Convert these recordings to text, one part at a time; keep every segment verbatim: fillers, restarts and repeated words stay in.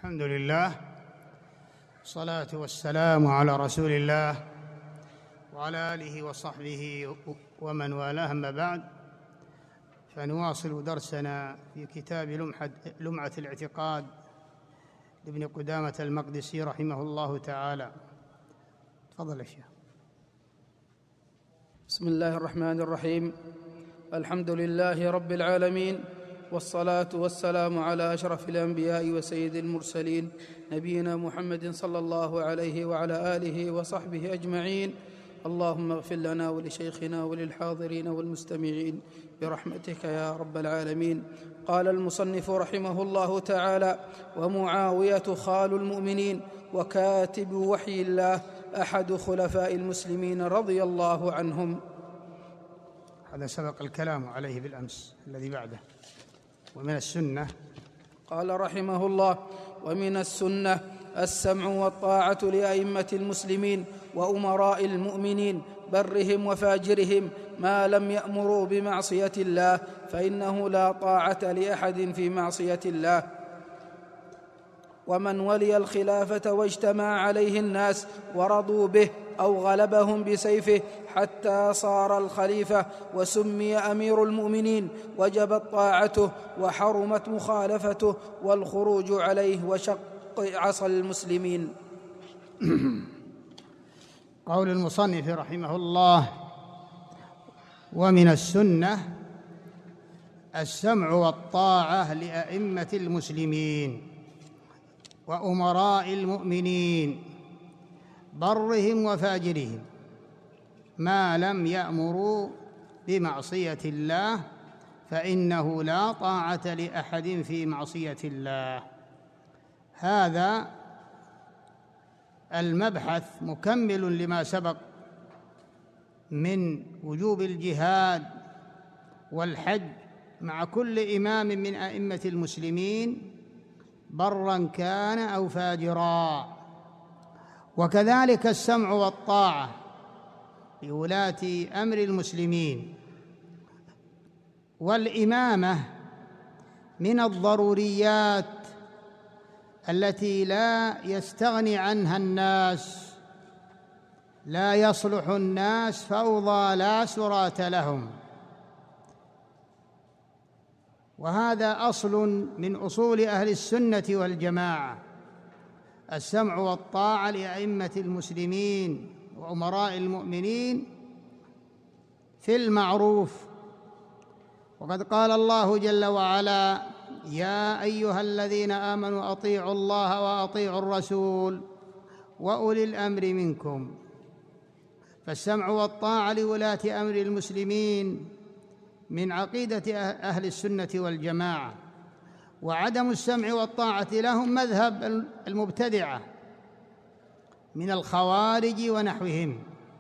الحمد لله، والصلاة والسلام على رسول الله وعلى آله وصحبه ومن والاه، أما بعد، فنواصل درسنا في كتاب لمعة الاعتقاد لابن قدامة المقدسي رحمه الله تعالى. تفضل يا شيخ. بسم الله الرحمن الرحيم. الحمد لله رب العالمين، والصلاة والسلام على أشرف الأنبياء وسيد المرسلين نبينا محمد صلى الله عليه وعلى آله وصحبه أجمعين. اللهم اغفر لنا ولشيخنا وللحاضرين والمستمعين برحمتك يا رب العالمين. قال المصنف رحمه الله تعالى: ومعاوية خال المؤمنين وكاتب وحي الله، أحد خلفاء المسلمين رضي الله عنهم. هذا سبق الكلام عليه بالأمس الذي بعده. ومن السنة قال رحمه الله: ومن السنة السمع والطاعة لأئمة المسلمين وأمراء المؤمنين برهم وفاجرهم ما لم يأمروا بمعصية الله، فإنه لا طاعة لأحد في معصية الله. ومن ولي الخلافة واجتمع عليه الناس ورضوا به أو غلبهم بسيفه حتى صار الخليفة وسمي أمير المؤمنين، وجبت طاعته وحرمت مخالفته والخروج عليه وشق عصا المسلمين. قول المصنف رحمه الله: ومن السنة السمع والطاعة لأئمة المسلمين وأمراء المؤمنين برهم وفاجرهم ما لم يأمروا بمعصية الله، فإنه لا طاعة لأحد في معصية الله. هذا المبحث مكمل لما سبق من وجوب الجهاد والحج مع كل إمام من أئمة المسلمين برا كان أو فاجرا، وكذلك السمع والطاعة لولاة أمر المسلمين. والإمامة من الضروريات التي لا يستغني عنها الناس، لا يصلح الناس فوضى لا سراة لهم، وهذا أصل من أصول أهل السنة والجماعة: السمع والطاعة لأئمة المسلمين وأمراء المؤمنين في المعروف. وقد قال الله جل وعلا: يا أيها الذين آمنوا أطيعوا الله وأطيعوا الرسول وأولي الأمر منكم. فالسمع والطاعة لولاة أمر المسلمين من عقيدة أهل السنة والجماعة، وعدم السمع والطاعة لهم مذهب المبتدعة من الخوارج ونحوهم.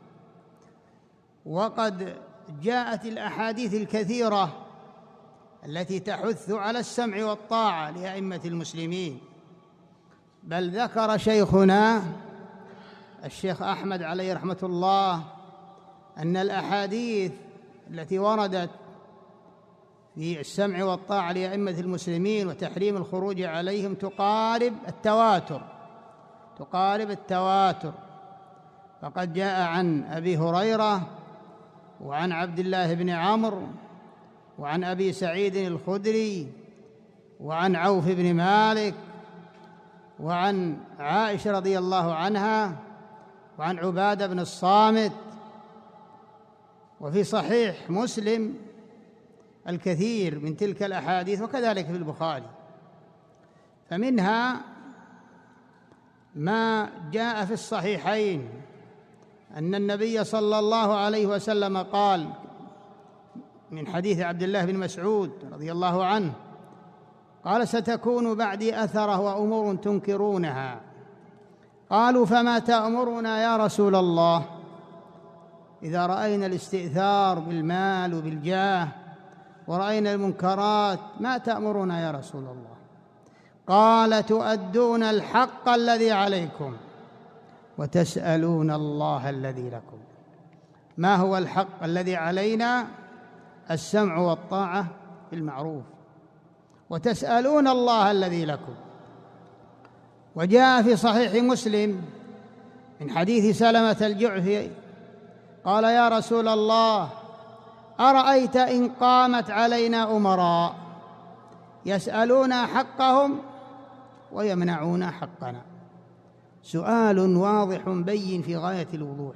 وقد جاءت الأحاديث الكثيرة التي تحث على السمع والطاعة لأئمة المسلمين، بل ذكر شيخنا الشيخ أحمد عليه رحمة الله أن الأحاديث التي وردت في السمع والطاعة لأئمة المسلمين وتحريم الخروج عليهم تقارب التواتر تقارب التواتر فقد جاء عن أبي هريرة وعن عبد الله بن عمرو وعن أبي سعيد الخدري وعن عوف بن مالك وعن عائشة رضي الله عنها وعن عبادة بن الصامت. وفي صحيح مسلم الكثير من تلك الأحاديث، وكذلك في البخاري. فمنها ما جاء في الصحيحين أن النبي صلى الله عليه وسلم قال من حديث عبد الله بن مسعود رضي الله عنه قال: ستكون بعدي أثرة وأمور تنكرونها. قالوا: فما تأمرنا يا رسول الله؟ إذا رأينا الاستئثار بالمال وبالجاه ورأينا المنكرات ما تأمرنا يا رسول الله؟ قال: تؤدون الحق الذي عليكم وتسألون الله الذي لكم. ما هو الحق الذي علينا؟ السمع والطاعة بالمعروف، وتسألون الله الذي لكم. وجاء في صحيح مسلم من حديث سلمة الجعفي قال: يا رسول الله، أرأيت إن قامت علينا أمراء يسألون حقهم ويمنعون حقنا؟ سؤال واضح بين في غاية الوضوح.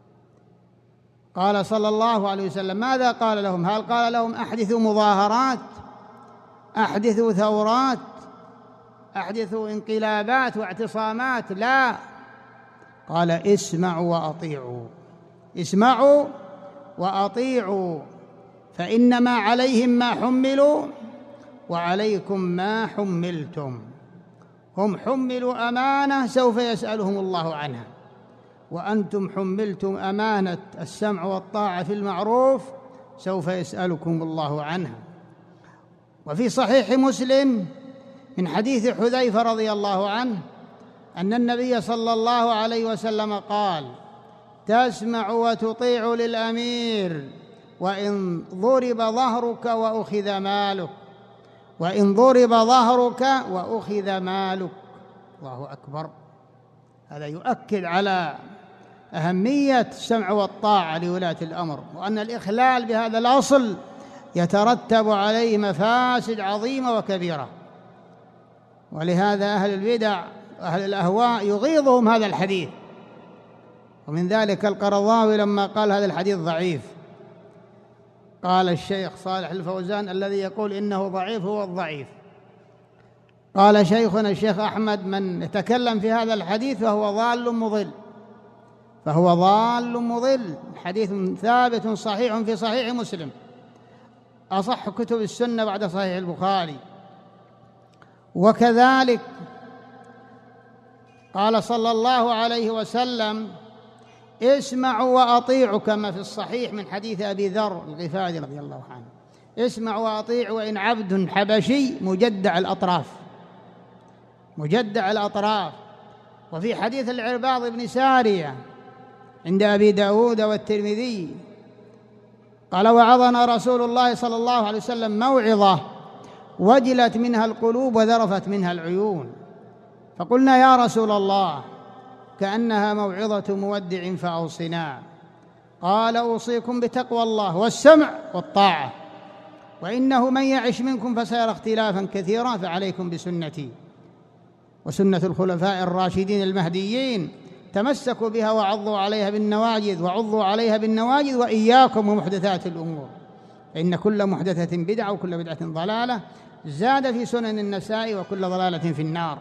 قال صلى الله عليه وسلم: ماذا قال لهم؟ هل قال لهم أحدثوا مظاهرات، أحدثوا ثورات، أحدثوا انقلابات واعتصامات؟ لا، قال: اسمعوا وأطيعوا، اسمعوا وأطيعوا، فإنما عليهم ما حملوا وعليكم ما حملتم. هم حملوا أمانة سوف يسألهم الله عنها، وأنتم حملتم أمانة السمع والطاعة في المعروف سوف يسألكم الله عنها. وفي صحيح مسلم من حديث حذيفة رضي الله عنه أن النبي صلى الله عليه وسلم قال: تسمع وتطيع للأمير وإن ضرب ظهرك وأخذ مالك، وإن ضرب ظهرك وأخذ مالك. الله أكبر. هذا يؤكد على أهمية السمع والطاعة لولاة الأمر، وأن الإخلال بهذا الأصل يترتب عليه مفاسد عظيمة وكبيرة. ولهذا أهل البدع وأهل الأهواء يغيظهم هذا الحديث. ومن ذلك القرضاوي لما قال هذا الحديث ضعيف، قال الشيخ صالح الفوزان الذي يقول إنه ضعيف هو الضعيف. قال شيخنا الشيخ أحمد: من يتكلم في هذا الحديث فهو ضال مضل، فهو ضال مضل. حديث ثابت صحيح في صحيح مسلم، أصح كتب السنة بعد صحيح البخاري. وكذلك قال صلى الله عليه وسلم: اسمعوا وأطيعوا، كما في الصحيح من حديث أبي ذر الغفاري رضي الله عنه: اسمعوا وأطيعوا وإن عبد حبشي مجدع الأطراف، مجدع الأطراف. وفي حديث العرباض بن سارية عند أبي داود والترمذي قال: وعظنا رسول الله صلى الله عليه وسلم موعظة وجلت منها القلوب وذرفت منها العيون، فقلنا: يا رسول الله، كأنها موعظة مودع فأوصنا. قال: أوصيكم بتقوى الله والسمع والطاعة، وإنه من يعش منكم فسيرى اختلافا كثيرا، فعليكم بسنتي وسنة الخلفاء الراشدين المهديين، تمسكوا بها وعضوا عليها بالنواجذ وعضوا عليها بالنواجذ، وإياكم ومحدثات الأمور، فإن كل محدثة بدعة وكل بدعة ضلالة. زاد في سنن النساء: وكل ضلالة في النار.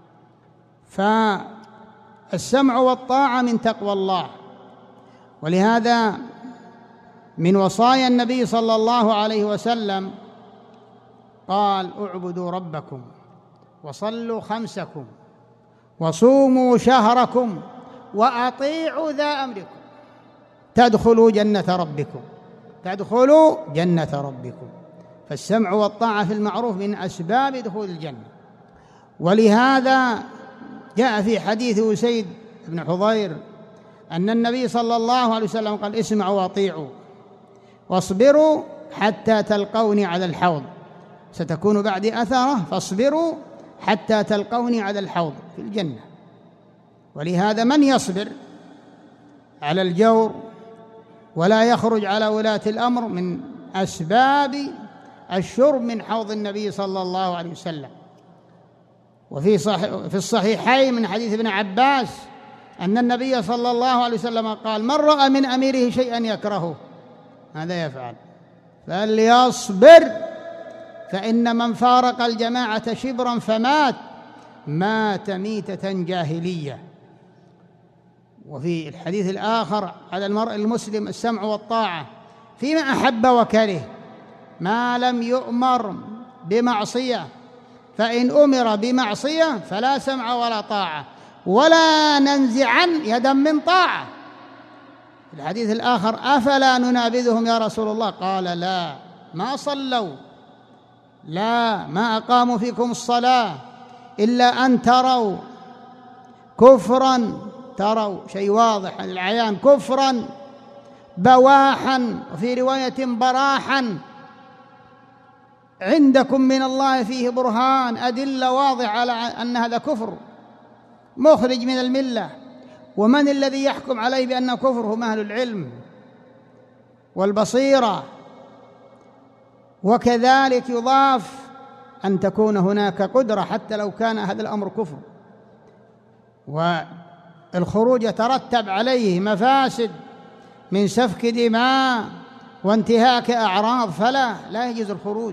فالسمع والطاعة من تقوى الله. ولهذا من وصايا النبي صلى الله عليه وسلم قال: اعبدوا ربكم وصلوا خمسكم وصوموا شهركم وأطيعوا ذا أمركم تدخلوا جنة ربكم، تدخلوا جنة ربكم. فالسمع والطاعة في المعروف من أسباب دخول الجنة. ولهذا جاء في حديث أسيد بن حضير أن النبي صلى الله عليه وسلم قال: اسمعوا وأطيعوا واصبروا حتى تلقوني على الحوض، ستكون بعدي أثرة، فاصبروا حتى تلقوني على الحوض في الجنة. ولهذا من يصبر على الجور ولا يخرج على ولاة الأمر من أسباب الشرب من حوض النبي صلى الله عليه وسلم. وفي صحيح في الصحيحين من حديث ابن عباس أن النبي صلى الله عليه وسلم قال: من رأى من أميره شيئا يكرهه ماذا يفعل؟ فليصبر، فإن من فارق الجماعة شبرا فمات مات ميتة جاهلية. وفي الحديث الآخر على المرء المسلم السمع والطاعة فيما أحب وكره، ما لم يؤمر بمعصية، فإن أمر بمعصية فلا سمع ولا طاعة، ولا ننزعن يدا من طاعة. في الحديث الآخر: أفلا ننابذهم يا رسول الله؟ قال: لا، ما صلوا، لا، ما أقاموا فيكم الصلاة إلا أن تروا كفرا، تروا شيء واضح العيان، كفرا بواحا، وفي رواية براحا، عندكم من الله فيه برهان، أدلة واضحة على أن هذا كفر مخرج من الملة. ومن الذي يحكم عليه بأنه كفر؟ هم أهل العلم والبصيرة. وكذلك يضاف أن تكون هناك قدرة حتى لو كان هذا الأمر كفر، والخروج يترتب عليه مفاسد من سفك دماء وانتهاك أعراض، فلا لا يجوز الخروج.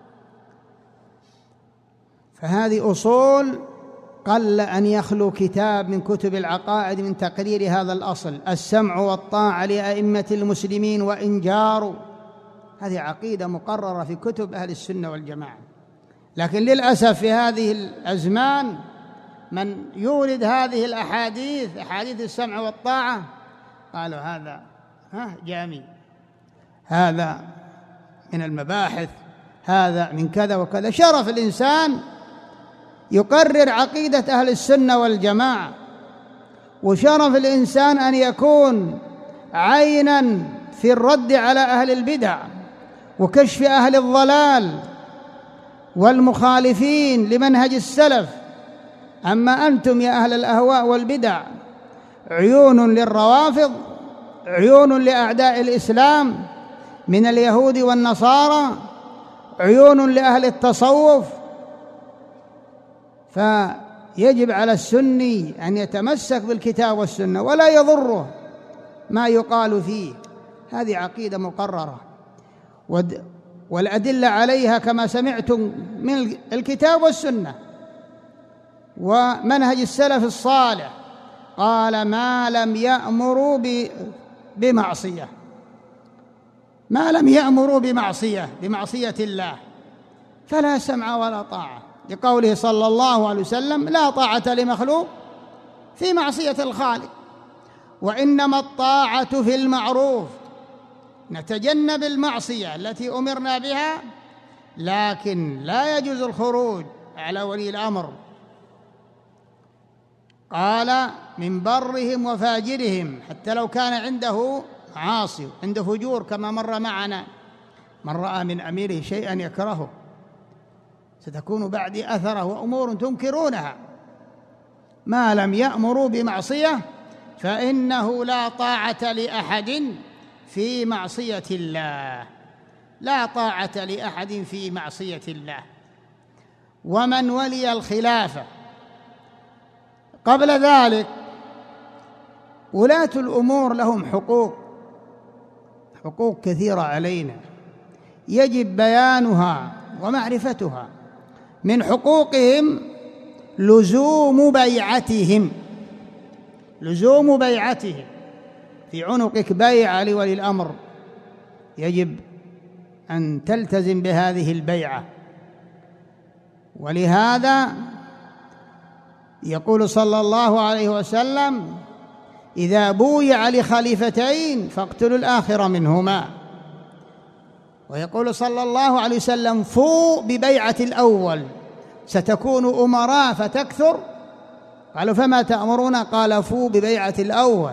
فهذه أصول قل أن يخلو كتاب من كتب العقائد من تقرير هذا الأصل: السمع والطاعة لأئمة المسلمين وإن جاروا. هذه عقيدة مقررة في كتب أهل السنة والجماعة. لكن للأسف في هذه الأزمان من يورد هذه الأحاديث، أحاديث السمع والطاعة، قالوا هذا ها جامي، هذا من المباحث، هذا من كذا وكذا. شرف الإنسان يقرر عقيدة أهل السنة والجماعة، وشرف الإنسان أن يكون عيناً في الرد على أهل البدع وكشف أهل الضلال والمخالفين لمنهج السلف. أما أنتم يا أهل الأهواء والبدع عيون للروافض، عيون لأعداء الإسلام من اليهود والنصارى، عيون لأهل التصوف. فيجب على السني أن يتمسك بالكتاب والسنة ولا يضره ما يقال فيه. هذه عقيدة مقررة، والأدلة عليها كما سمعتم من الكتاب والسنة ومنهج السلف الصالح. قال: ما لم يأمروا بمعصية، ما لم يأمروا بمعصية بمعصية الله فلا سمع ولا طاعة، لقوله صلى الله عليه وسلم: لا طاعة لمخلوق في معصية الخالق، وإنما الطاعة في المعروف. نتجنب المعصية التي أمرنا بها، لكن لا يجوز الخروج على ولي الأمر. قال: من برهم وفاجرهم، حتى لو كان عنده عاصي عنده فجور، كما مر معنا: من رأى من أميره شيئا يكرهه ستكون بعدي أثره وأمور تنكرونها. ما لم يأمروا بمعصية فإنه لا طاعة لأحد في معصية الله، لا طاعة لأحد في معصية الله. ومن ولي الخلافة قبل ذلك، ولاة الأمور لهم حقوق، حقوق كثيرة علينا يجب بيانها ومعرفتها. من حقوقهم لزوم بيعتهم، لزوم بيعتهم، في عنقك بيعة لولي الأمر، يجب أن تلتزم بهذه البيعة. ولهذا يقول صلى الله عليه وسلم: إذا بويع لخليفتين فاقتلوا الآخر منهما. ويقول صلى الله عليه وسلم: فوا ببيعة الأول ستكون أمراء فتكثر. قالوا: فما تأمرون؟ قال: فوا ببيعة الأول.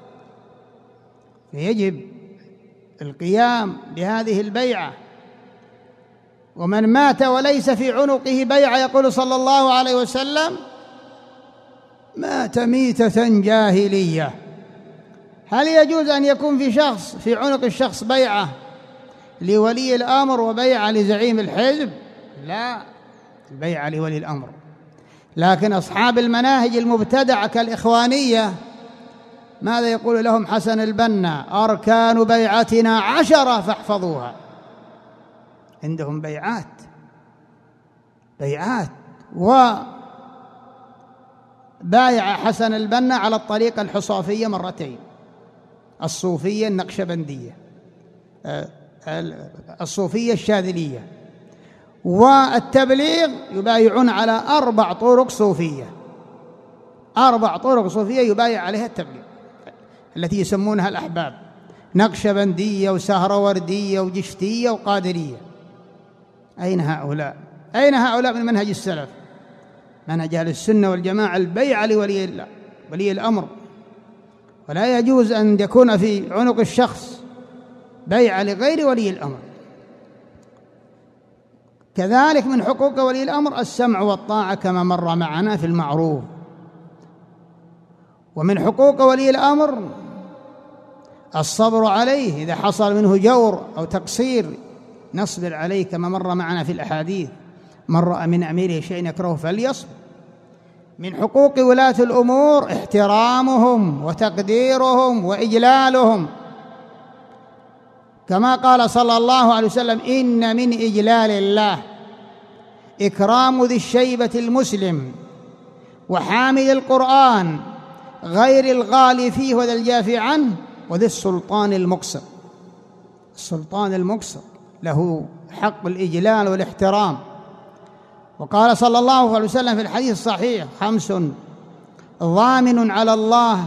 فيجب القيام بهذه البيعة. ومن مات وليس في عنقه بيعة، يقول صلى الله عليه وسلم: مات ميتة جاهلية. هل يجوز أن يكون في شخص في عنق الشخص بيعة لولي الأمر وبيعة لزعيم الحزب؟ لا، البيعة لولي الأمر. لكن أصحاب المناهج المبتدعة كالإخوانية ماذا يقول لهم حسن البنا؟ أركان بيعتنا عشرة فاحفظوها. عندهم بيعات بيعات وبايع حسن البنا على الطريقة الحصافية مرتين، الصوفية النقشبندية، الصوفية الشاذلية، والتبليغ يبايعون على أربع طرق صوفية، أربع طرق صوفية يبايع عليها التبليغ التي يسمونها الأحباب: نقشبندية وسهروردية وجشتية وقادرية. أين هؤلاء؟ أين هؤلاء من منهج السلف؟ منهج أهل السنة والجماعة البيعة لولي الله ولي الأمر. ولا يجوز أن يكون في عنق الشخص بيعة لغير ولي الأمر. كذلك من حقوق ولي الأمر السمع والطاعة كما مر معنا في المعروف. ومن حقوق ولي الأمر الصبر عليه إذا حصل منه جور أو تقصير، نصبر عليه كما مر معنا في الأحاديث: من رأى من أميره شيئا يكرهه فليصبر. من حقوق ولاة الأمور احترامهم وتقديرهم وإجلالهم، كما قال صلى الله عليه وسلم: إن من إجلال الله إكرام ذي الشيبة المسلم وحامل القرآن غير الغالي فيه وذا الجافي عنه وذي السلطان المقسط. السلطان المقسط له حق الإجلال والاحترام. وقال صلى الله عليه وسلم في الحديث الصحيح: خمس ضامن على الله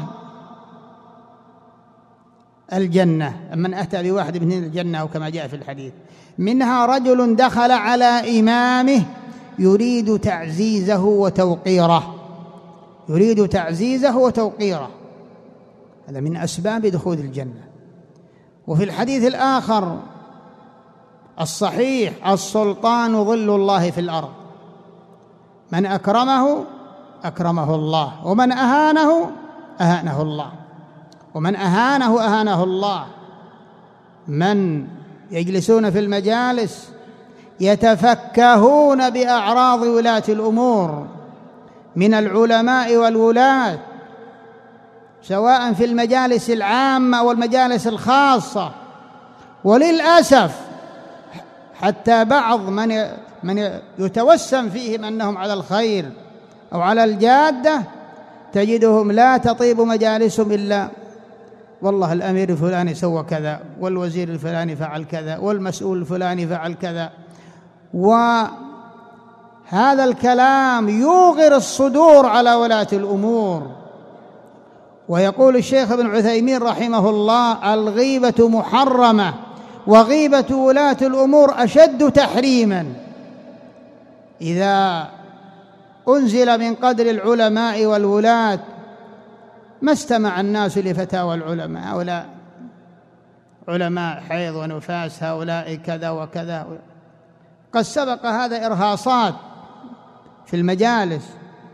الجنة من أتى بواحد من الجنة، أو كما جاء في الحديث: منها رجل دخل على إمامه يريد تعزيزه وتوقيره، يريد تعزيزه وتوقيره، هذا من أسباب دخول الجنة. وفي الحديث الآخر الصحيح: السلطان ظل الله في الأرض، من أكرمه أكرمه الله، ومن أهانه أهانه الله، ومن أهانه أهانه الله. من يجلسون في المجالس يتفكهون بأعراض ولاة الأمور من العلماء والولاة، سواء في المجالس العامة أو المجالس الخاصة، وللأسف حتى بعض من من يتوسم فيهم أنهم على الخير أو على الجادة تجدهم لا تطيب مجالسهم إلا: والله الأمير الفلاني سوى كذا، والوزير الفلاني فعل كذا، والمسؤول الفلاني فعل كذا. وهذا الكلام يوغر الصدور على ولاة الأمور. ويقول الشيخ ابن عثيمين رحمه الله: الغيبة محرمة، وغيبة ولاة الأمور أشد تحريما. إذا أنزل من قدر العلماء والولاة ما استمع الناس لفتاوى العلماء، هؤلاء علماء حيض ونفاس، هؤلاء كذا وكذا. قد سبق هذا إرهاصات في المجالس.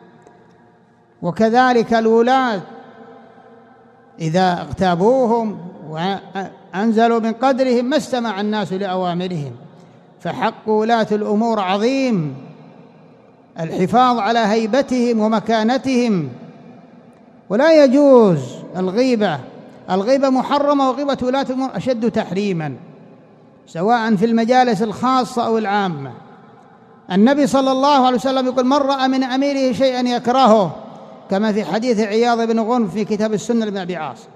وكذلك الولاة إذا اغتابوهم وأنزلوا من قدرهم ما استمع الناس لأوامرهم. فحق ولاة الأمور عظيم، الحفاظ على هيبتهم ومكانتهم، ولا يجوز الغيبة. الغيبة محرمة، وغيبة ولاة الأمور أشد تحريما، سواء في المجالس الخاصة أو العامة. النبي صلى الله عليه وسلم يقول: من رأى من أميره شيئا يكرهه، كما في حديث عياض بن غنم في كتاب السنة لابن أبي عاصم.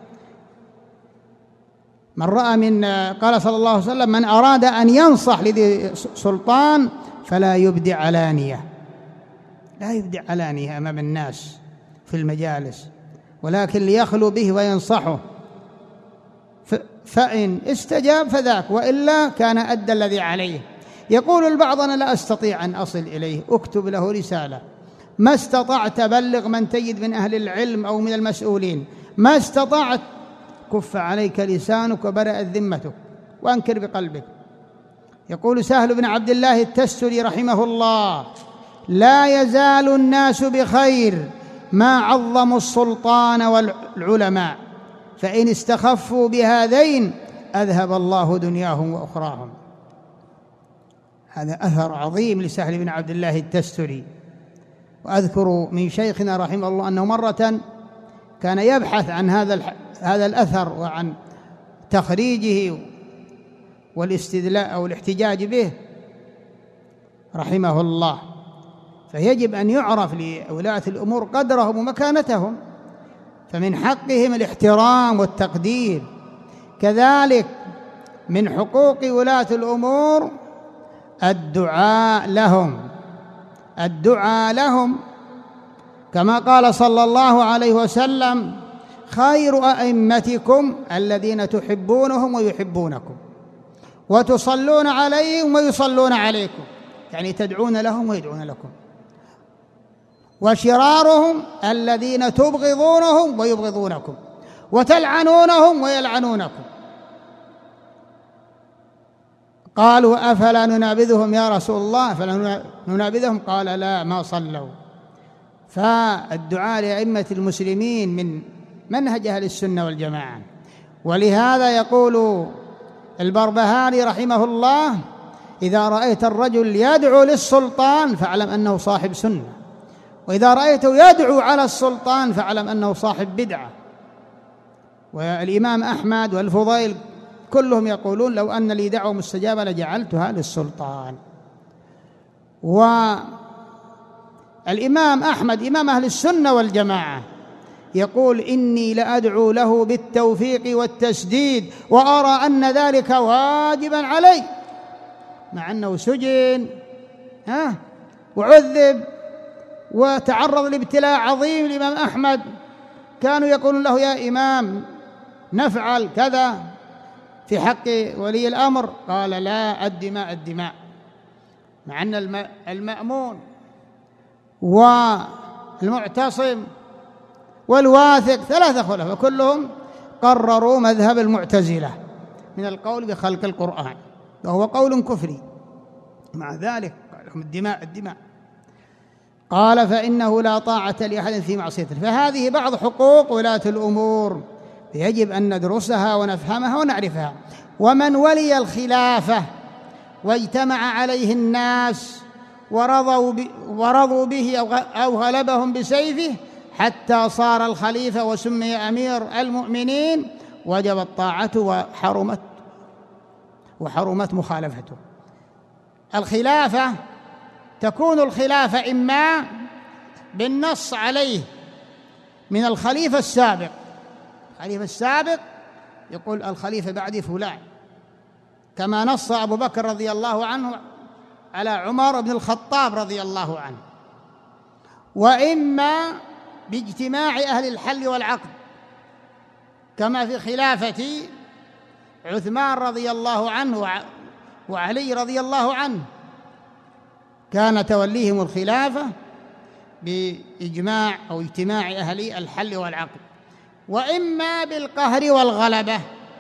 من رأى من قال صلى الله عليه وسلم: من أراد أن ينصح لذي سلطان فلا يبدي علانية، لا يبدي علانية أمام الناس في المجالس، ولكن ليخلو به وينصحه، فإن استجاب فذاك، وإلا كان أدى الذي عليه. يقول البعض: أنا لا أستطيع أن أصل إليه، أكتب له رسالة. ما استطعت بلغ من تجد من أهل العلم أو من المسؤولين، ما استطعت كف عليك لسانك وبرأت ذمتك وأنكر بقلبك. يقول سهل بن عبد الله التستري رحمه الله: لا يزال الناس بخير ما عظموا السلطان والعلماء، فإن استخفوا بهذين أذهب الله دنياهم وأخراهم. هذا أثر عظيم لسهل بن عبد الله التستري. وأذكر من شيخنا رحمه الله أنه مرة كان يبحث عن هذا هذا الأثر وعن تخريجه والاستدلاء أو الاحتجاج به رحمه الله. فيجب أن يعرف لولاة الأمور قدرهم ومكانتهم، فمن حقهم الاحترام والتقدير. كذلك من حقوق ولاة الأمور الدعاء لهم، الدعاء لهم، كما قال صلى الله عليه وسلم: خير أئمتكم الذين تحبونهم ويحبونكم، وتصلون عليهم ويصلون عليكم، يعني تدعون لهم ويدعون لكم. وشرارهم الذين تبغضونهم ويبغضونكم، وتلعنونهم ويلعنونكم. قالوا: أفلا ننابذهم يا رسول الله؟ فلا ننابذهم؟ قال: لا، ما صلوا. فالدعاء لأئمة المسلمين من منهج أهل السنة والجماعة. ولهذا يقول البربهاري رحمه الله: إذا رأيت الرجل يدعو للسلطان فاعلم أنه صاحب سنة، وإذا رأيته يدعو على السلطان فاعلم أنه صاحب بدعة. والإمام أحمد والفضيل كلهم يقولون: لو أن لي دعوة مستجابة لجعلتها للسلطان. والإمام أحمد إمام أهل السنة والجماعة يقول: إني لأدعو له بالتوفيق والتسديد وأرى أن ذلك واجبا علي، مع أنه سجن ها وعذب وتعرض لابتلاء عظيم. الإمام أحمد كانوا يقولون له: يا إمام نفعل كذا في حق ولي الأمر، قال: لا، الدماء الدماء، مع أن المأمون والمعتصم والواثق ثلاثة خلفاء كلهم قرروا مذهب المعتزلة من القول بخلق القرآن، وهو قول كفري. مع ذلك قال لهم: الدماء الدماء. قال: فإنه لا طاعة لأحد في معصيته. فهذه بعض حقوق ولاة الأمور يجب أن ندرسها ونفهمها ونعرفها. ومن ولي الخلافة واجتمع عليه الناس ورضوا ورضوا به أو غلبهم بسيفه حتى صار الخليفة وسمي أمير المؤمنين، وجبت طاعته وحرمت وحرمت مخالفته. الخلافة تكون الخلافة إما بالنص عليه من الخليفة السابق، الخليفة السابق يقول: الخليفة بعدي فلان، كما نص أبو بكر رضي الله عنه على عمر بن الخطاب رضي الله عنه. وإما باجتماع أهل الحل والعقد، كما في خلافة عثمان رضي الله عنه وعلي رضي الله عنه، كان توليهم الخلافة بإجماع أو اجتماع أهل الحل والعقد. وإما بالقهر والغلبة،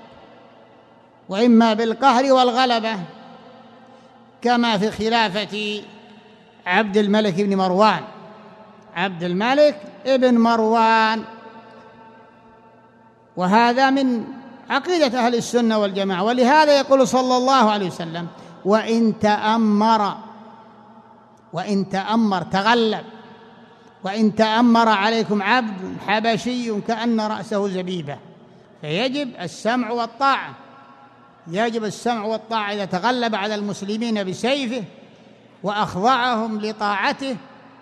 وإما بالقهر والغلبة كما في خلافة عبد الملك بن مروان، عبد الملك ابن مروان. وهذا من عقيدة أهل السنة والجماعة. ولهذا يقول صلى الله عليه وسلم: وإن تأمر وإن تأمر تغلب وإن تأمر عليكم عبد حبشي كأن رأسه زبيبة. فيجب السمع والطاعة، يجب السمع والطاعة إذا تغلب على المسلمين بسيفه وأخضعهم لطاعته،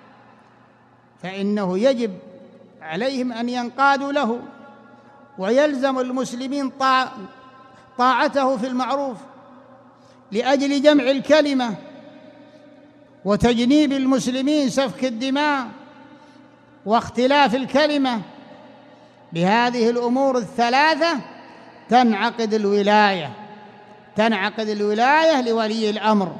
فإنه يجب عليهم أن ينقادوا له، ويلزم المسلمين طاعته في المعروف لأجل جمع الكلمة وتجنيب المسلمين سفك الدماء واختلاف الكلمة. بهذه الأمور الثلاثة تنعقد الولاية، تنعقد الولاية لولي الأمر،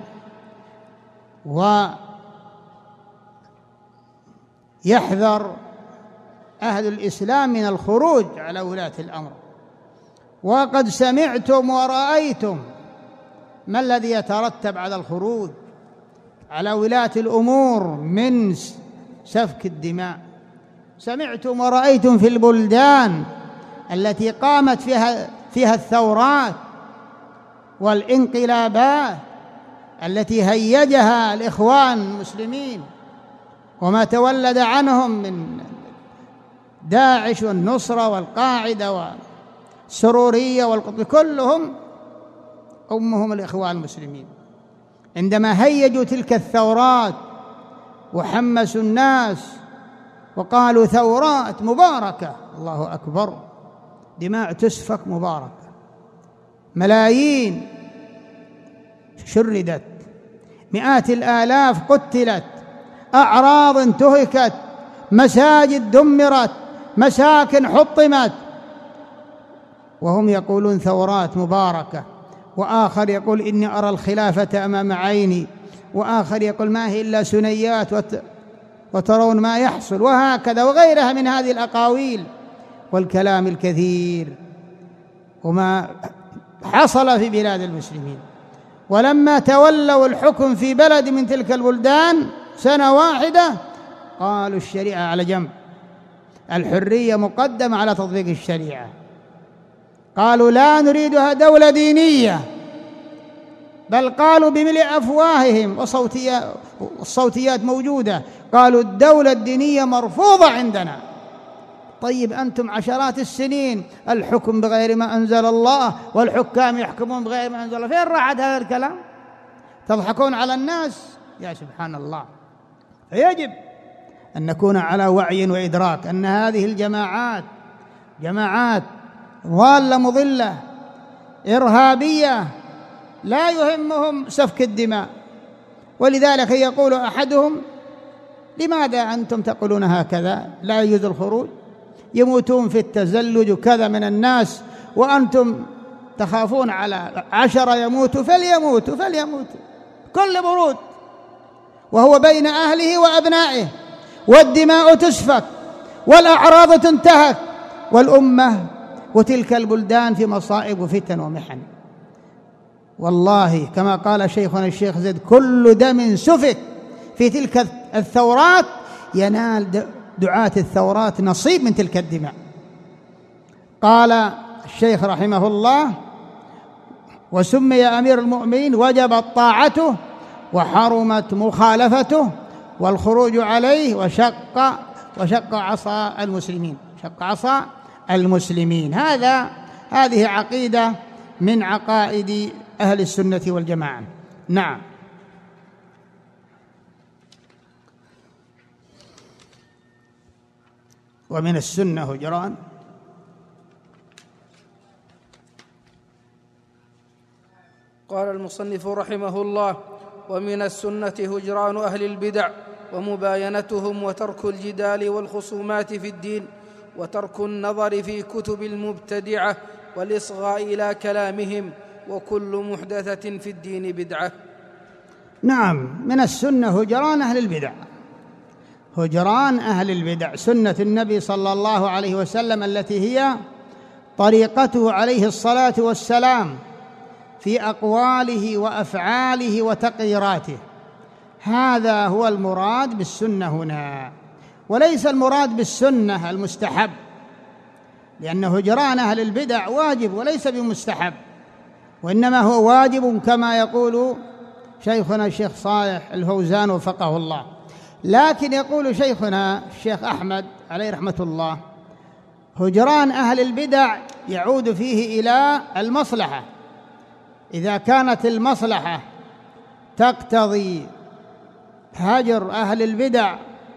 ويحذر أهل الإسلام من الخروج على ولاة الأمر. وقد سمعتم ورأيتم ما الذي يترتب على الخروج على ولاة الأمور من سفك الدماء. سمعتم ورأيتم في البلدان التي قامت فيها فيها الثورات والانقلابات التي هيجها الإخوان المسلمين، وما تولد عنهم من داعش والنصرة والقاعدة والسرورية والقطب، كلهم أمهم الإخوان المسلمين. عندما هيجوا تلك الثورات وحمسوا الناس وقالوا ثورات مباركة، الله أكبر، دماء تسفك مباركة، ملايين شردت، مئات الآلاف قتلت، أعراض انتهكت، مساجد دمرت، مساكن حطمت، وهم يقولون ثورات مباركة. وآخر يقول: إني أرى الخلافة أمام عيني، وآخر يقول: ما هي إلا سنيات وترون ما يحصل، وهكذا وغيرها من هذه الأقاويل والكلام الكثير وما حصل في بلاد المسلمين. ولما تولوا الحكم في بلد من تلك البلدان سنة واحدة قالوا الشريعة على جنب، الحرية مقدمة على تطبيق الشريعة. قالوا لا نريدها دولة دينية، بل قالوا بملء أفواههم وصوتيات الصوتيات موجودة، قالوا الدولة الدينية مرفوضة عندنا. طيب أنتم عشرات السنين الحكم بغير ما أنزل الله والحكام يحكمون بغير ما أنزل الله، فين راحت هذا الكلام؟ تضحكون على الناس، يا سبحان الله. فيجب أن نكون على وعي وإدراك أن هذه الجماعات جماعات ضالة مضلة إرهابية، لا يهمهم سفك الدماء. ولذلك يقول أحدهم: لماذا أنتم تقولون هكذا؟ لا يجوز الخروج، يموتون في التزلج كذا من الناس، وأنتم تخافون على عشرة يموتوا، فليموتوا فليموتوا كل برود، وهو بين أهله وأبنائه، والدماء تسفك والأعراض تنتهك، والأمة وتلك البلدان في مصائب وفتن ومحن. والله كما قال شيخنا الشيخ زيد: كل دم سفك في تلك الثورات ينال دعاة الثورات نصيب من تلك الدماء. قال الشيخ رحمه الله: وسمي أمير المؤمنين وجبت طاعته وحرمت مخالفته والخروج عليه، وشق وشق عصا المسلمين شق عصا المسلمين. هذا هذه عقيدة من عقائد أهل السنة والجماعة. نعم. ومن السنة هجران قال المصنف رحمه الله: ومن السنة هجران أهل البدع ومباينتهم، وترك الجدال والخصومات في الدين، وترك النظر في كتب المبتدعة والإصغاء إلى كلامهم، وكل محدثة في الدين بدعة. نعم، من السنة هجران أهل البدع. هجران أهل البدع سنة النبي صلى الله عليه وسلم، التي هي طريقته عليه الصلاة والسلام في أقواله وأفعاله وتقريراته. هذا هو المراد بالسنة هنا، وليس المراد بالسنة المستحب، لأن هجران أهل البدع واجب وليس بمستحب، وإنما هو واجب كما يقول شيخنا الشيخ صالح الفوزان وفقه الله. لكن يقول شيخنا الشيخ أحمد عليه رحمة الله: هجران أهل البدع يعود فيه إلى المصلحة. إذا كانت المصلحة تقتضي هجر أهل البدع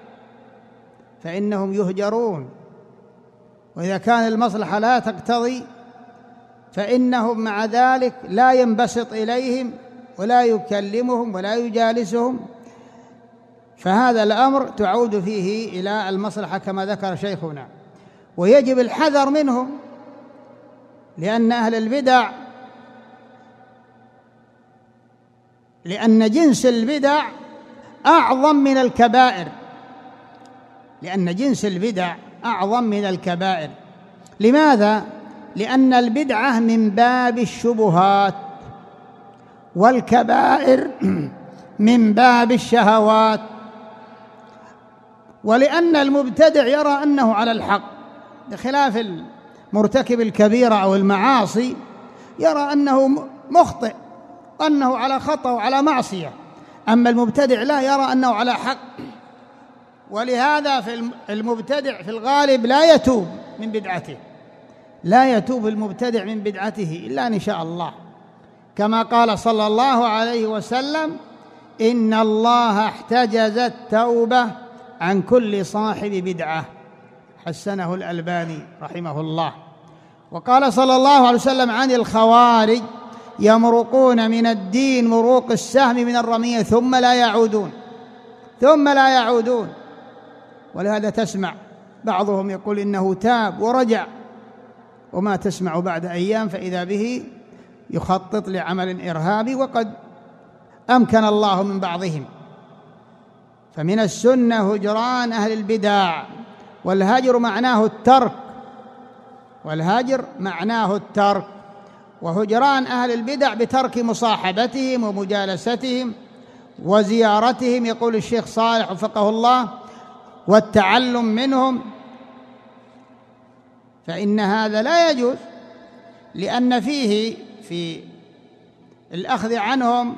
فإنهم يهجرون، وإذا كان المصلحة لا تقتضي فإنهم مع ذلك لا ينبسط إليهم ولا يكلمهم ولا يجالسهم. فهذا الأمر تعود فيه إلى المصلحة كما ذكر شيخنا، ويجب الحذر منهم، لأن أهل البدع لأن جنس البدع أعظم من الكبائر لأن جنس البدع أعظم من الكبائر. لماذا؟ لأن البدعة من باب الشبهات، والكبائر من باب الشهوات، ولأن المبتدع يرى أنه على الحق، بخلاف مرتكب الكبيرة أو المعاصي يرى أنه مخطئ، أنه على خطأ وعلى معصية. أما المبتدع لا، يرى أنه على حق. ولهذا في المبتدع في الغالب لا يتوب من بدعته لا يتوب المبتدع من بدعته إلا إن شاء الله، كما قال صلى الله عليه وسلم: إن الله احتجز التوبة عن كل صاحب بدعة، حسنه الألباني رحمه الله. وقال صلى الله عليه وسلم عن الخوارج: يمرقون من الدين مروق السهم من الرمية ثم لا يعودون ثم لا يعودون ولهذا تسمع بعضهم يقول إنه تاب ورجع، وما تسمع بعد أيام فإذا به يخطط لعمل إرهابي، وقد أمكن الله من بعضهم. فمن السنة هجران أهل البدع، والهجر معناه الترك والهجر معناه الترك وهجران أهل البدع بترك مصاحبتهم ومجالستهم وزيارتهم. يقول الشيخ صالح وفقه الله: والتعلم منهم، فإن هذا لا يجوز، لأن فيه في الأخذ عنهم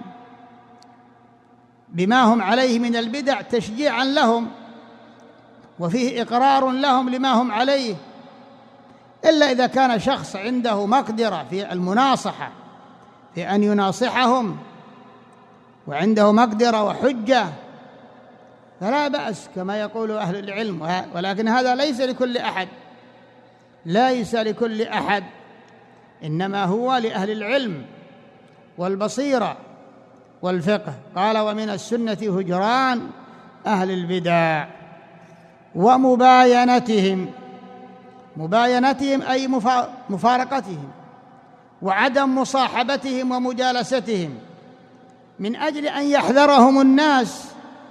بما هم عليه من البدع تشجيعا لهم، وفيه إقرار لهم لما هم عليه، إلا إذا كان شخص عنده مقدرة في المناصحة، في أن يناصحهم، وعنده مقدرة وحجة، فلا بأس كما يقول أهل العلم. ولكن هذا ليس لكل أحد، ليس لكل أحد، إنما هو لأهل العلم والبصيرة والفقه. قال: ومن السنة هجران أهل البدع ومباينتهم، مباينتهم أي مفارقتهم وعدم مصاحبتهم ومجالستهم، من أجل أن يحذرهم الناس،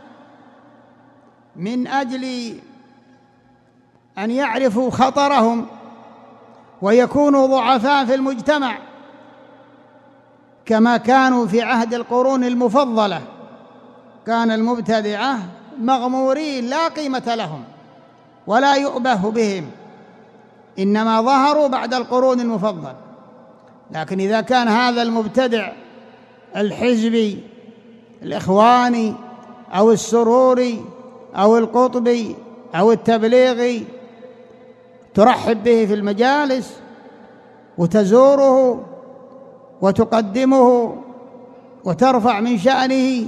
من أجل أن يعرفوا خطرهم ويكونوا ضعفاء في المجتمع، كما كانوا في عهد القرون المفضلة. كان المبتدعة مغمورين لا قيمة لهم ولا يؤبه بهم، إنما ظهروا بعد القرون المفضلة. لكن إذا كان هذا المبتدع الحزبي الإخواني أو السروري أو القطبي أو التبليغي، ترحب به في المجالس وتزوره وتقدمه وترفع من شأنه،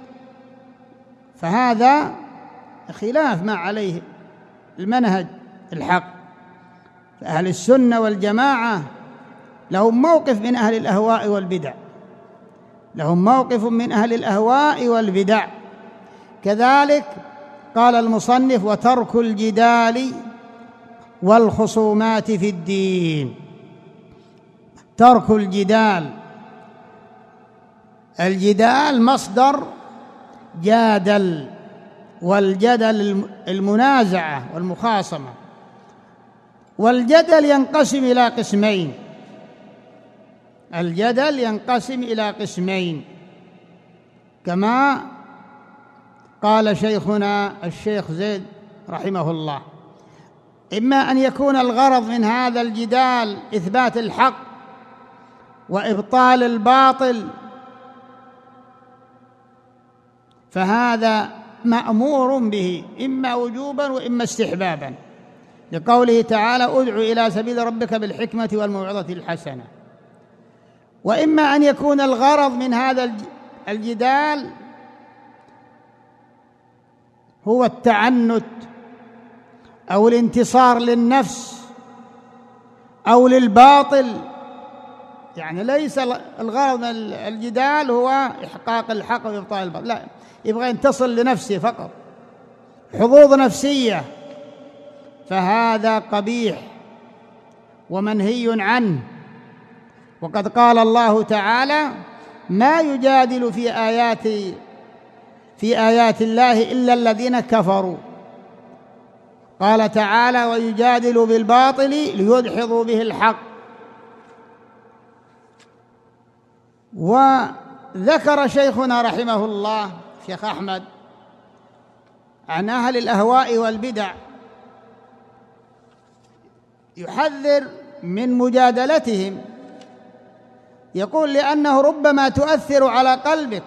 فهذا خلاف ما عليه المنهج الحق. فأهل السنة والجماعة لهم موقف من أهل الأهواء والبدع، لهم موقف من أهل الأهواء والبدع. كذلك قال المصنف: وترك الجدال والخصومات في الدين. ترك الجدال، الجدال مصدر جادل، والجدل المنازعة والمخاصمة. والجدل ينقسم إلى قسمين، الجدل ينقسم إلى قسمين كما قال شيخنا الشيخ زيد رحمه الله: إما أن يكون الغرض من هذا الجدال إثبات الحق وإبطال الباطل، فهذا مأمور به إما وجوبا وإما استحبابا، لقوله تعالى: ادع إلى سبيل ربك بالحكمة والموعظة الحسنة. وإما أن يكون الغرض من هذا الجدال هو التعنت أو الانتصار للنفس أو للباطل، يعني ليس الغرض من الجدال هو إحقاق الحق وإبطال الباطل، لا، يبغى ينتصر لنفسه فقط، حظوظ نفسية، فهذا قبيح ومنهي عنه. وقد قال الله تعالى: ما يجادل في آيات في آيات الله إلا الذين كفروا. قال تعالى: ويجادل بالباطل ليدحضوا به الحق. وذكر شيخنا رحمه الله شيخ أحمد عن أهل الأهواء والبدع، يحذر من مجادلتهم، يقول: لأنه ربما تؤثر على قلبك،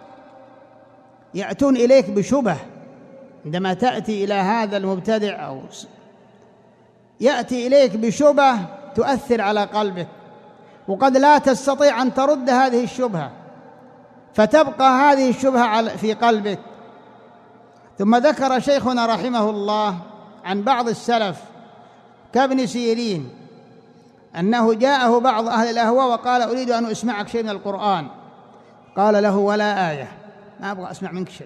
يأتون إليك بشبه عندما تأتي إلى هذا المبتدع، أو يأتي إليك بشبه تؤثر على قلبك، وقد لا تستطيع أن ترد هذه الشبهة، فتبقى هذه الشبهة في قلبك. ثم ذكر شيخنا رحمه الله عن بعض السلف كابن سيرين أنه جاءه بعض أهل الأهواء وقال: أريد أن أسمعك شيء من القرآن. قال له: ولا آية، ما أبغى أسمع منك شيء.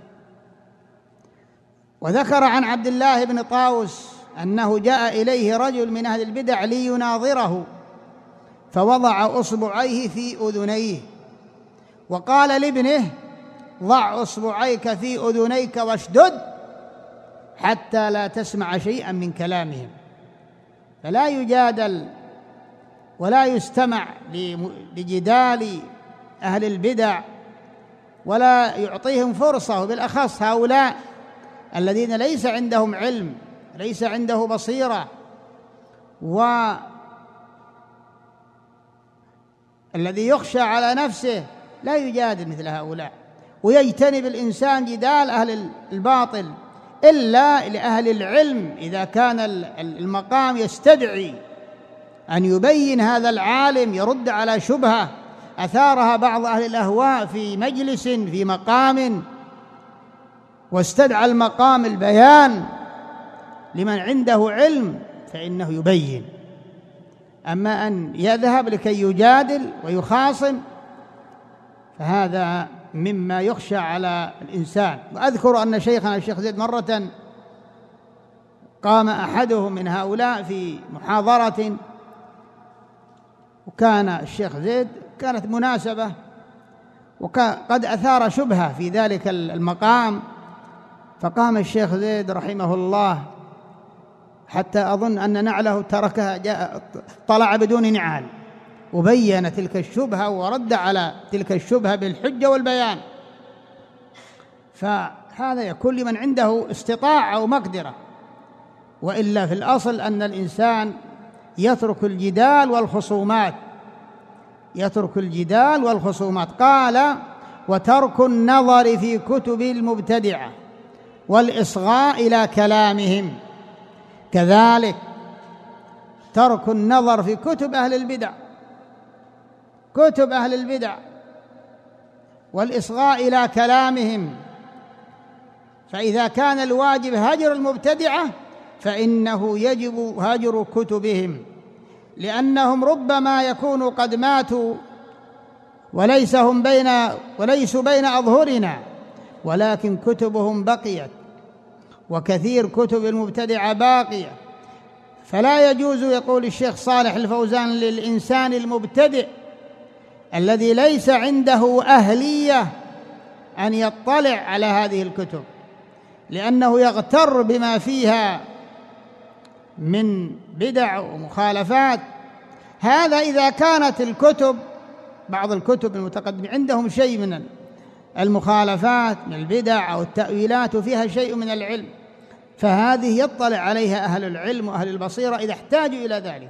وذكر عن عبد الله بن طاووس أنه جاء إليه رجل من أهل البدع ليناظره، فوضع أصبعيه في أذنيه وقال لابنه: ضع أصبعيك في أذنيك واشدد حتى لا تسمع شيئا من كلامهم. فلا يجادل ولا يستمع لجدال أهل البدع، ولا يعطيهم فرصة، وبالأخص هؤلاء الذين ليس عندهم علم، ليس عنده بصيرة، والذي يخشى على نفسه لا يجادل مثل هؤلاء، ويجتنب الإنسان جدال أهل الباطل إلا لأهل العلم إذا كان المقام يستدعي أن يبين هذا العالم، يرد على شبهة أثارها بعض أهل الأهواء في مجلس في مقام، واستدعى المقام البيان لمن عنده علم فإنه يبين. أما أن يذهب لكي يجادل ويخاصم فهذا مما يخشى على الإنسان. وأذكر أن شيخنا الشيخ زيد مرة قام أحدهم من هؤلاء في محاضرة، وكان الشيخ زيد كانت مناسبة وقد أثار شبهة في ذلك المقام، فقام الشيخ زيد رحمه الله حتى أظن أن نعله تركها، جاء طلع بدون نعال، وبين تلك الشبهة ورد على تلك الشبهة بالحجة والبيان. فهذا يكون لمن عنده استطاعة أو مقدرة، وإلا في الأصل أن الإنسان يترك الجدال والخصومات، يترك الجدال والخصومات. قال: وترك النظر في كتب المبتدعة والإصغاء إلى كلامهم. كذلك ترك النظر في كتب أهل البدع، كتب أهل البدع والإصغاء إلى كلامهم. فإذا كان الواجب هجر المبتدعة فإنه يجب هجر كتبهم، لأنهم ربما يكونوا قد ماتوا وليس هم بين وليسوا بين أظهرنا، ولكن كتبهم بقيت، وكثير كتب المبتدعة باقية. فلا يجوز، يقول الشيخ صالح الفوزان، للإنسان المبتدئ الذي ليس عنده أهلية أن يطلع على هذه الكتب، لأنه يغتر بما فيها من بدع ومخالفات. هذا إذا كانت الكتب، بعض الكتب المتقدمين عندهم شيء من المخالفات من البدع أو التأويلات وفيها شيء من العلم، فهذه يطلع عليها أهل العلم وأهل البصيرة إذا احتاجوا إلى ذلك.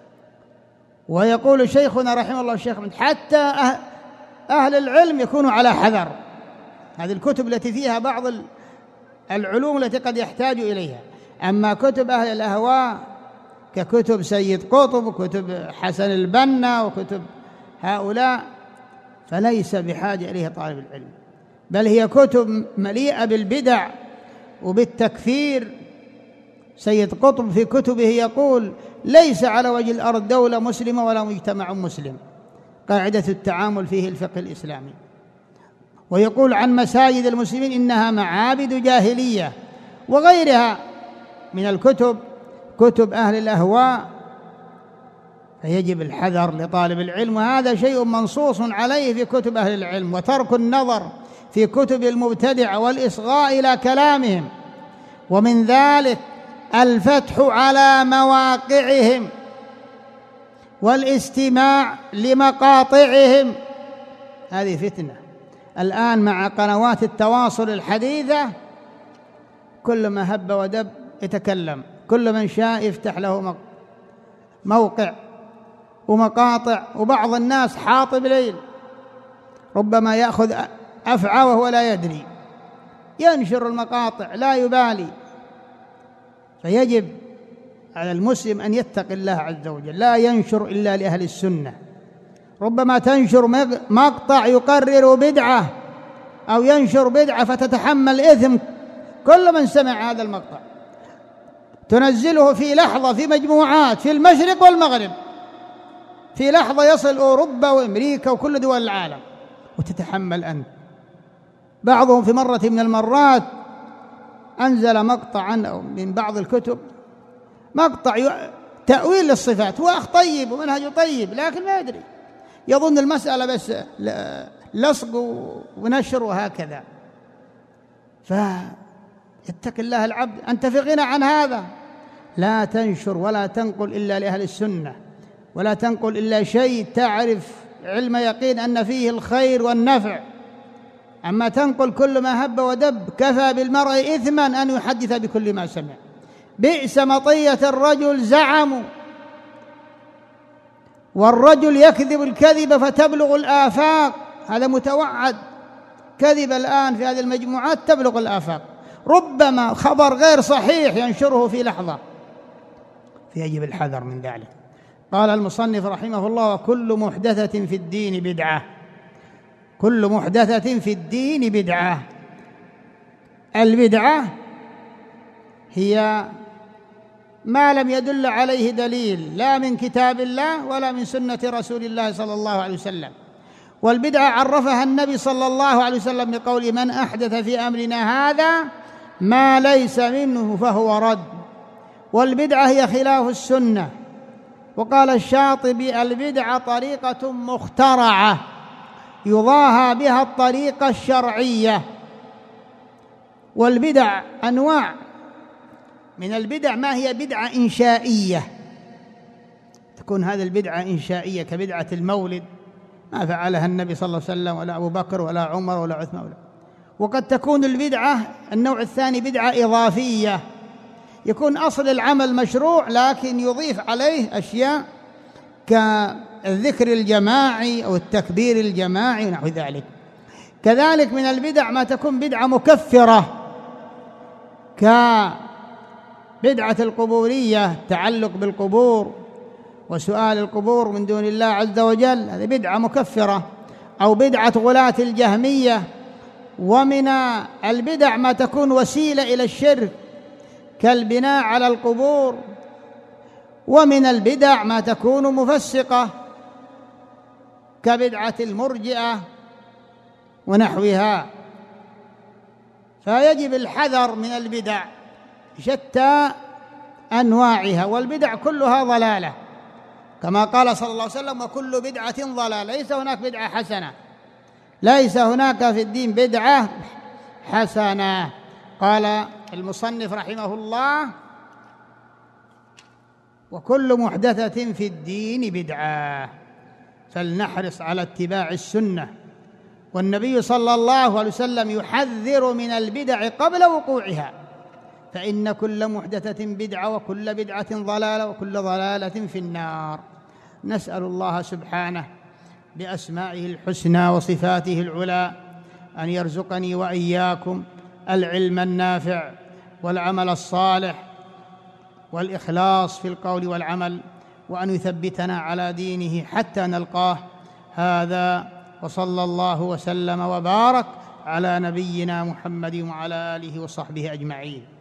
ويقول شيخنا رحمه الله الشيخ أحمد: حتى أهل العلم يكونوا على حذر. هذه الكتب التي فيها بعض العلوم التي قد يحتاج إليها. أما كتب أهل الأهواء ككتب سيد قطب وكتب حسن البنا وكتب هؤلاء فليس بحاجة إليها طالب العلم، بل هي كتب مليئة بالبدع وبالتكفير. سيد قطب في كتبه يقول: ليس على وجه الأرض دولة مسلمة ولا مجتمع مسلم، قاعدة التعامل فيه الفقه الإسلامي. ويقول عن مساجد المسلمين إنها معابد جاهلية، وغيرها من الكتب، كتب أهل الأهواء. فيجب الحذر لطالب العلم، وهذا شيء منصوص عليه في كتب أهل العلم. وترك النظر في كتب المبتدع والإصغاء إلى كلامهم. ومن ذلك الفتح على مواقعهم والاستماع لمقاطعهم. هذه فتنة الآن مع قنوات التواصل الحديثة، كل ما هب ودب يتكلم، كل من شاء يفتح له موقع ومقاطع. وبعض الناس حاطب ليل ربما يأخذ أفعى وهو لا يدري، ينشر المقاطع لا يبالي. فيجب على المسلم أن يتقي الله عز وجل، لا ينشر إلا لأهل السنة. ربما تنشر مقطع يقرر بدعة أو ينشر بدعة فتتحمل إثم كل من سمع هذا المقطع، تنزله في لحظة في مجموعات في المشرق والمغرب، في لحظة يصل أوروبا وأمريكا وكل دول العالم، وتتحمل أنت. بعضهم في مرة من المرات أنزل مقطعا من بعض الكتب، مقطع تأويل للصفات، هو أخ طيب ومنهج طيب، لكن ما يدري، يظن المسألة بس لصق ونشر وهكذا. فيتق الله العبد، أنت في غنى عن هذا. لا تنشر ولا تنقل إلا لأهل السنة، ولا تنقل إلا شيء تعرف علم يقين أن فيه الخير والنفع، أما تنقل كل ما هب ودب كفى بالمرء إثما أن يحدث بكل ما سمع. بئس مطية الرجل زعموا، والرجل يكذب الكذب فتبلغ الآفاق. هذا متوعد، كذب الآن في هذه المجموعات تبلغ الآفاق، ربما خبر غير صحيح ينشره في لحظة، فيجب الحذر من ذلك. قال المصنف رحمه الله: وكل محدثة في الدين بدعة. كل محدثة في الدين بدعة. البدعة هي ما لم يدل عليه دليل لا من كتاب الله ولا من سنة رسول الله صلى الله عليه وسلم. والبدعة عرفها النبي صلى الله عليه وسلم بقول: من أحدث في أمرنا هذا ما ليس منه فهو رد. والبدعة هي خلاف السنة. وقال الشاطبي: البدعة طريقة مخترعة يضاهى بها الطريقة الشرعية. والبدع أنواع. من البدع ما هي بدعة إنشائية، تكون هذه البدعة إنشائية كبدعة المولد، ما فعلها النبي صلى الله عليه وسلم ولا أبو بكر ولا عمر ولا عثمان ولا. وقد تكون البدعة النوع الثاني بدعة إضافية، يكون أصل العمل مشروع لكن يضيف عليه أشياء كالذكر الجماعي أو التكبير الجماعي ونحو ذلك. كذلك من البدع ما تكون بدعة مكفرة كبدعة القبورية، التعلق بالقبور وسؤال القبور من دون الله عز وجل، هذه بدعة مكفرة. أو بدعة غلاة الجهمية. ومن البدع ما تكون وسيلة إلى الشرك كالبناء على القبور. ومن البدع ما تكون مفسقة كبدعة المرجئة ونحوها. فيجب الحذر من البدع شتى أنواعها، والبدع كلها ضلالة كما قال صلى الله عليه وسلم: وكل بدعة ضلالة. ليس هناك بدعة حسنة، ليس هناك في الدين بدعة حسنة. قال المصنف رحمه الله: وكل محدثة في الدين بدعة. فلنحرص على اتباع السنة. والنبي صلى الله عليه وسلم يحذر من البدع قبل وقوعها، فإن كل محدثة بدعة وكل بدعة ضلالة وكل ضلالة في النار. نسأل الله سبحانه بأسمائه الحسنى وصفاته العلى أن يرزقني وإياكم العلم النافع والعمل الصالح والإخلاص في القول والعمل، وأن يثبتنا على دينه حتى نلقاه. هذا، وصلى الله وسلم وبارك على نبينا محمد وعلى آله وصحبه أجمعين.